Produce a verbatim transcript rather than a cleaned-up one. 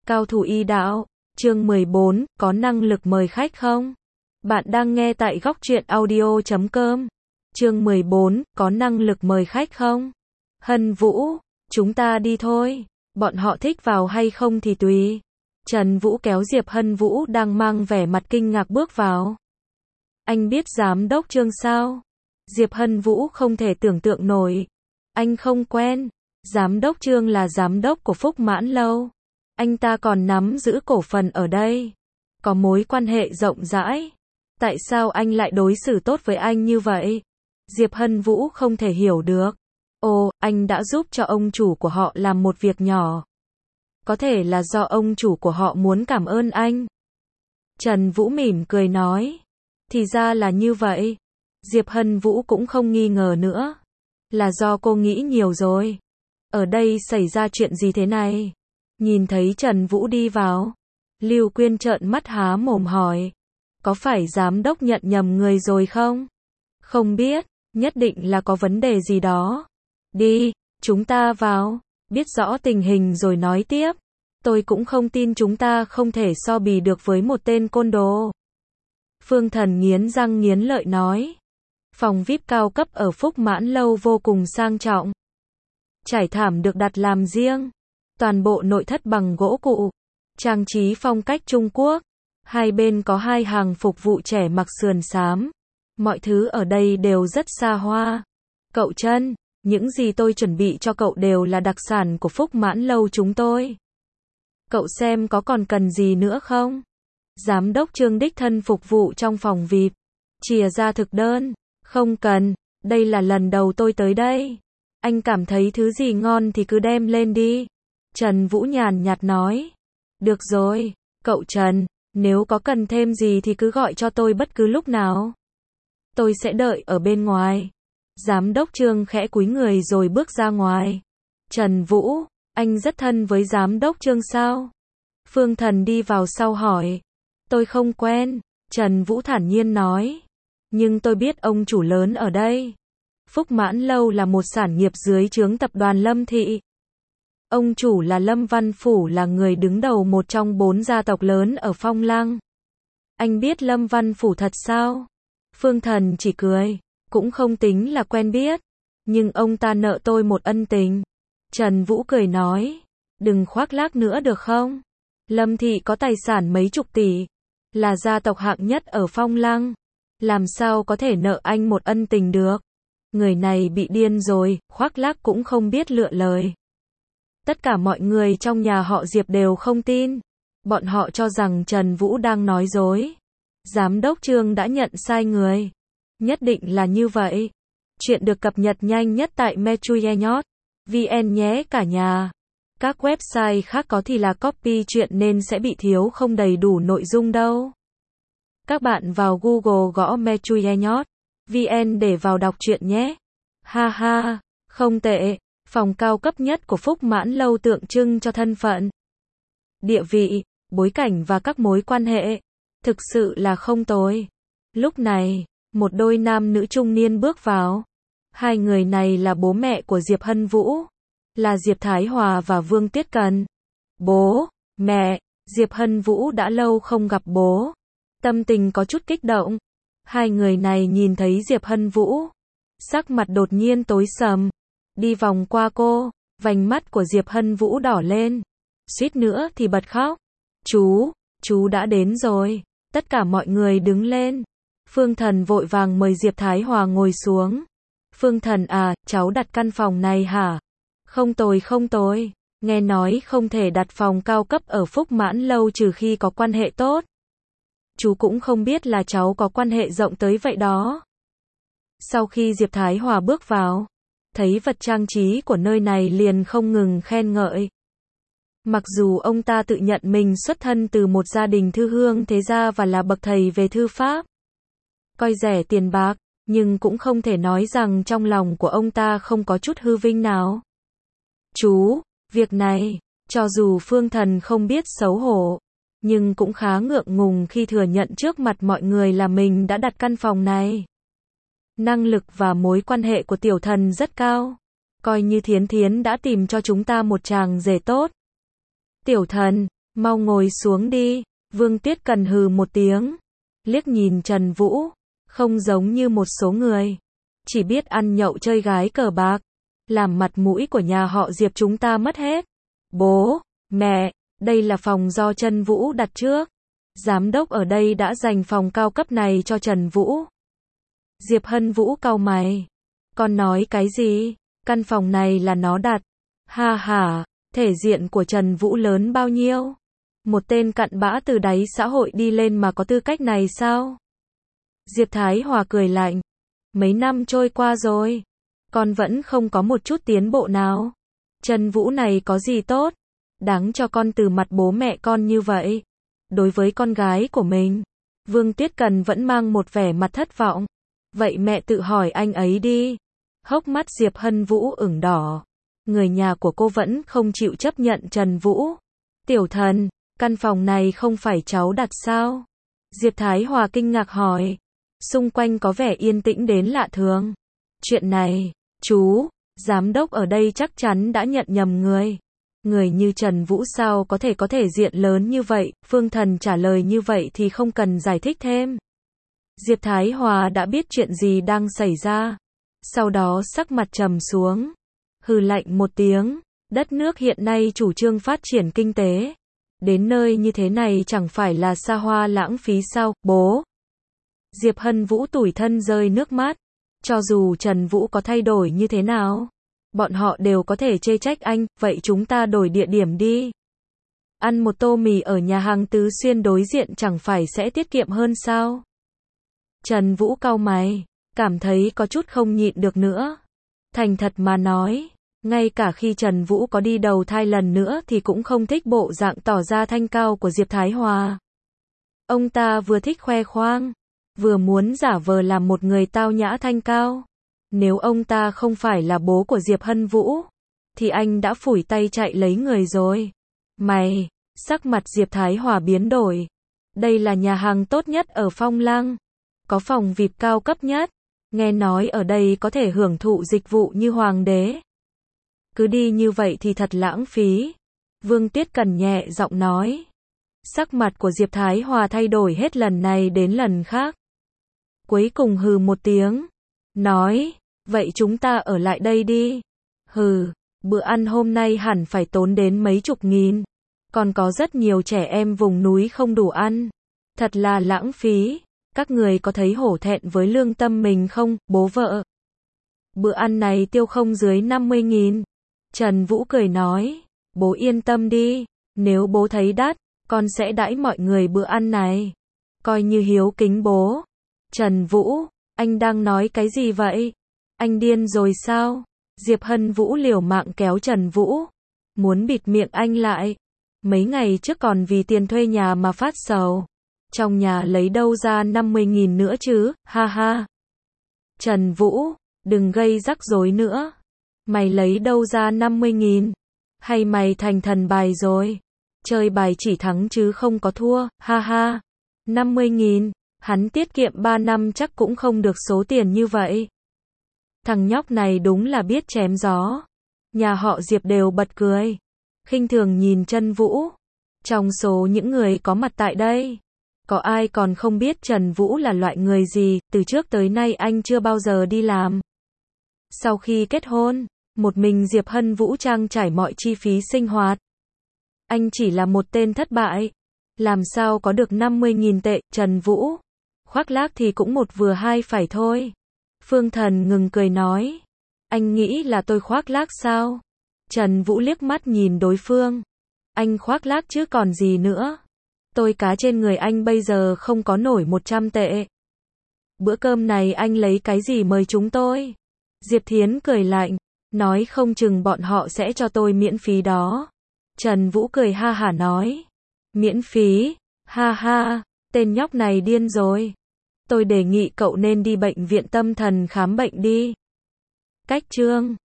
Cao thủ y đạo, chương mười bốn, có năng lực mời khách không? Bạn đang nghe tại góc truyện audio chấm com. Chương mười bốn, có năng lực mời khách không? Hân Vũ, chúng ta đi thôi, bọn họ thích vào hay không thì tùy. Trần Vũ kéo Diệp Hân Vũ đang mang vẻ mặt kinh ngạc bước vào. Anh biết giám đốc Trương sao? Diệp Hân Vũ không thể tưởng tượng nổi. Anh không quen. Giám đốc Trương là giám đốc của Phúc Mãn Lâu. Anh ta còn nắm giữ cổ phần ở đây. Có mối quan hệ rộng rãi. Tại sao anh lại đối xử tốt với anh như vậy? Diệp Hân Vũ không thể hiểu được. Ồ, anh đã giúp cho ông chủ của họ làm một việc nhỏ. Có thể là do ông chủ của họ muốn cảm ơn anh. Trần Vũ mỉm cười nói. Thì ra là như vậy. Diệp Hân Vũ cũng không nghi ngờ nữa. Là do cô nghĩ nhiều rồi. Ở đây xảy ra chuyện gì thế này? Nhìn thấy Trần Vũ đi vào. Lưu Quyên trợn mắt há mồm hỏi. Có phải giám đốc nhận nhầm người rồi không? Không biết, nhất định là có vấn đề gì đó. Đi, chúng ta vào. Biết rõ tình hình rồi nói tiếp. Tôi cũng không tin chúng ta không thể so bì được với một tên côn đồ. Phương Thần nghiến răng nghiến lợi nói. Phòng vi ai pi cao cấp ở Phúc Mãn Lâu vô cùng sang trọng. Trải thảm được đặt làm riêng. Toàn bộ nội thất bằng gỗ cụ. Trang trí phong cách Trung Quốc. Hai bên có hai hàng phục vụ trẻ mặc sườn xám. Mọi thứ ở đây đều rất xa hoa. Cậu Trân, những gì tôi chuẩn bị cho cậu đều là đặc sản của Phúc Mãn Lâu chúng tôi. Cậu xem có còn cần gì nữa không? Giám đốc Trương đích thân phục vụ trong phòng vi ai pi. Chìa ra thực đơn. Không cần, đây là lần đầu tôi tới đây. Anh cảm thấy thứ gì ngon thì cứ đem lên đi. Trần Vũ nhàn nhạt nói. Được rồi, cậu Trần, nếu có cần thêm gì thì cứ gọi cho tôi bất cứ lúc nào. Tôi sẽ đợi ở bên ngoài. Giám đốc Trương khẽ cúi người rồi bước ra ngoài. Trần Vũ, anh rất thân với giám đốc Trương sao? Phương Thần đi vào sau hỏi. Tôi không quen, Trần Vũ thản nhiên nói. Nhưng tôi biết ông chủ lớn ở đây. Phúc Mãn Lâu là một sản nghiệp dưới trướng tập đoàn Lâm Thị. Ông chủ là Lâm Văn Phủ, là người đứng đầu một trong bốn gia tộc lớn ở Phong Lăng. Anh biết Lâm Văn Phủ thật sao? Phương Thần chỉ cười, cũng không tính là quen biết. Nhưng ông ta nợ tôi một ân tình. Trần Vũ cười nói, đừng khoác lác nữa được không? Lâm Thị có tài sản mấy chục tỷ. Là gia tộc hạng nhất ở Phong Lăng. Làm sao có thể nợ anh một ân tình được? Người này bị điên rồi, khoác lác cũng không biết lựa lời. Tất cả mọi người trong nhà họ Diệp đều không tin. Bọn họ cho rằng Trần Vũ đang nói dối. Giám đốc Trương đã nhận sai người. Nhất định là như vậy. Chuyện được cập nhật nhanh nhất tại metruyeh chấm vn nhé cả nhà. Các website khác có thì là copy chuyện nên sẽ bị thiếu không đầy đủ nội dung đâu. Các bạn vào Google gõ metruyeh chấm vn để vào đọc truyện nhé. Ha ha, không tệ. Phòng cao cấp nhất của Phúc Mãn Lâu tượng trưng cho thân phận, địa vị, bối cảnh và các mối quan hệ. Thực sự là không tồi. Lúc này, một đôi nam nữ trung niên bước vào. Hai người này là bố mẹ của Diệp Hân Vũ. Là Diệp Thái Hòa và Vương Tiết Cần. Bố, mẹ, Diệp Hân Vũ đã lâu không gặp bố. Tâm tình có chút kích động. Hai người này nhìn thấy Diệp Hân Vũ. Sắc mặt đột nhiên tối sầm. Đi vòng qua cô, vành mắt của Diệp Hân Vũ đỏ lên. Suýt nữa thì bật khóc. Chú, chú đã đến rồi. Tất cả mọi người đứng lên. Phương Thần vội vàng mời Diệp Thái Hòa ngồi xuống. Phương Thần à, cháu đặt căn phòng này hả? Không tồi không tồi. Nghe nói không thể đặt phòng cao cấp ở Phúc Mãn Lâu trừ khi có quan hệ tốt. Chú cũng không biết là cháu có quan hệ rộng tới vậy đó. Sau khi Diệp Thái Hòa bước vào, thấy vật trang trí của nơi này liền không ngừng khen ngợi. Mặc dù ông ta tự nhận mình xuất thân từ một gia đình thư hương thế gia và là bậc thầy về thư pháp, coi rẻ tiền bạc, nhưng cũng không thể nói rằng trong lòng của ông ta không có chút hư vinh nào. Chú, việc này, cho dù Phương Thần không biết xấu hổ, nhưng cũng khá ngượng ngùng khi thừa nhận trước mặt mọi người là mình đã đặt căn phòng này. Năng lực và mối quan hệ của tiểu thần rất cao. Coi như Thiến Thiến đã tìm cho chúng ta một chàng rể tốt. Tiểu thần, Mau ngồi xuống đi. Vương Tuyết Cần hừ một tiếng, liếc nhìn Trần Vũ, không giống như một số người, chỉ biết ăn nhậu chơi gái cờ bạc, làm mặt mũi của nhà họ Diệp chúng ta mất hết. Bố, mẹ, đây là phòng do Trần Vũ đặt trước. Giám đốc ở đây đã dành phòng cao cấp này cho Trần Vũ. Diệp Hân Vũ cau mày. Con nói cái gì? Căn phòng này là nó đặt. Ha ha, thể diện của Trần Vũ lớn bao nhiêu? Một tên cặn bã từ đáy xã hội đi lên mà có tư cách này sao? Diệp Thái Hòa cười lạnh. Mấy năm trôi qua rồi, con vẫn không có một chút tiến bộ nào. Trần Vũ này có gì tốt? Đáng cho con từ mặt bố mẹ con như vậy. Đối với con gái của mình, Vương Tuyết Cần vẫn mang một vẻ mặt thất vọng. Vậy mẹ tự hỏi anh ấy đi. Hốc mắt Diệp Hân Vũ ửng đỏ. Người nhà của cô vẫn không chịu chấp nhận Trần Vũ. Tiểu thần, căn phòng này không phải cháu đặt sao? Diệp Thái Hòa kinh ngạc hỏi. Xung quanh có vẻ yên tĩnh đến lạ thường. Chuyện này, chú, giám đốc ở đây chắc chắn đã nhận nhầm người. Người như Trần Vũ sao có thể có thể diện lớn như vậy? Phương Thần trả lời như vậy thì không cần giải thích thêm. Diệp Thái Hòa đã biết chuyện gì đang xảy ra. Sau đó sắc mặt trầm xuống. Hừ lạnh một tiếng. Đất nước hiện nay chủ trương phát triển kinh tế. Đến nơi như thế này chẳng phải là xa hoa lãng phí sao, bố? Diệp Hân Vũ tủi thân rơi nước mắt. Cho dù Trần Vũ có thay đổi như thế nào, bọn họ đều có thể chê trách anh, vậy chúng ta đổi địa điểm đi. Ăn một tô mì ở nhà hàng Tứ Xuyên đối diện chẳng phải sẽ tiết kiệm hơn sao? Trần Vũ cau mày, cảm thấy có chút không nhịn được nữa. Thành thật mà nói, ngay cả khi Trần Vũ có đi đầu thai lần nữa thì cũng không thích bộ dạng tỏ ra thanh cao của Diệp Thái Hòa. Ông ta vừa thích khoe khoang, vừa muốn giả vờ làm một người tao nhã thanh cao. Nếu ông ta không phải là bố của Diệp Hân Vũ, thì anh đã phủi tay chạy lấy người rồi. Mày, sắc mặt Diệp Thái Hòa biến đổi. Đây là nhà hàng tốt nhất ở Phong Lăng, có phòng vi ai pi cao cấp nhất. Nghe nói ở đây có thể hưởng thụ dịch vụ như hoàng đế. Cứ đi như vậy thì thật lãng phí. Vương Tuyết Cần nhẹ giọng nói. Sắc mặt của Diệp Thái Hòa thay đổi hết lần này đến lần khác. Cuối cùng hừ một tiếng, nói, vậy chúng ta ở lại đây đi. Hừ, bữa ăn hôm nay hẳn phải tốn đến mấy chục nghìn. Còn có rất nhiều trẻ em vùng núi không đủ ăn. Thật là lãng phí. Các người có thấy hổ thẹn với lương tâm mình không, bố vợ? Bữa ăn này tiêu không dưới năm mươi nghìn. Trần Vũ cười nói, bố yên tâm đi, nếu bố thấy đắt, con sẽ đãi mọi người bữa ăn này. Coi như hiếu kính bố. Trần Vũ, anh đang nói cái gì vậy? Anh điên rồi sao? Diệp Hân Vũ liều mạng kéo Trần Vũ, muốn bịt miệng anh lại. Mấy ngày trước còn vì tiền thuê nhà mà phát sầu. Trong nhà lấy đâu ra năm mươi nghìn nữa chứ, ha ha. Trần Vũ, đừng gây rắc rối nữa. Mày lấy đâu ra năm mươi nghìn? Hay mày thành thần bài rồi? Chơi bài chỉ thắng chứ không có thua, ha ha. năm mươi nghìn, hắn tiết kiệm ba năm chắc cũng không được số tiền như vậy. Thằng nhóc này đúng là biết chém gió. Nhà họ Diệp đều bật cười, khinh thường nhìn Trần Vũ. Trong số những người có mặt tại đây, có ai còn không biết Trần Vũ là loại người gì? Từ trước tới nay anh chưa bao giờ đi làm. Sau khi kết hôn, một mình Diệp Hân Vũ trang trải mọi chi phí sinh hoạt. Anh chỉ là một tên thất bại. Làm sao có được năm mươi nghìn tệ? Trần Vũ khoác lác thì cũng một vừa hai phải thôi. Phương Thần ngừng cười nói, anh nghĩ là tôi khoác lác sao? Trần Vũ liếc mắt nhìn đối phương. Anh khoác lác chứ còn gì nữa. Tôi cá trên người anh bây giờ không có nổi một trăm tệ. Bữa cơm này anh lấy cái gì mời chúng tôi? Diệp Thiến cười lạnh, nói không chừng bọn họ sẽ cho tôi miễn phí đó. Trần Vũ cười ha hả nói, miễn phí, ha ha, tên nhóc này điên rồi. Tôi đề nghị cậu nên đi bệnh viện tâm thần khám bệnh đi. Cách chương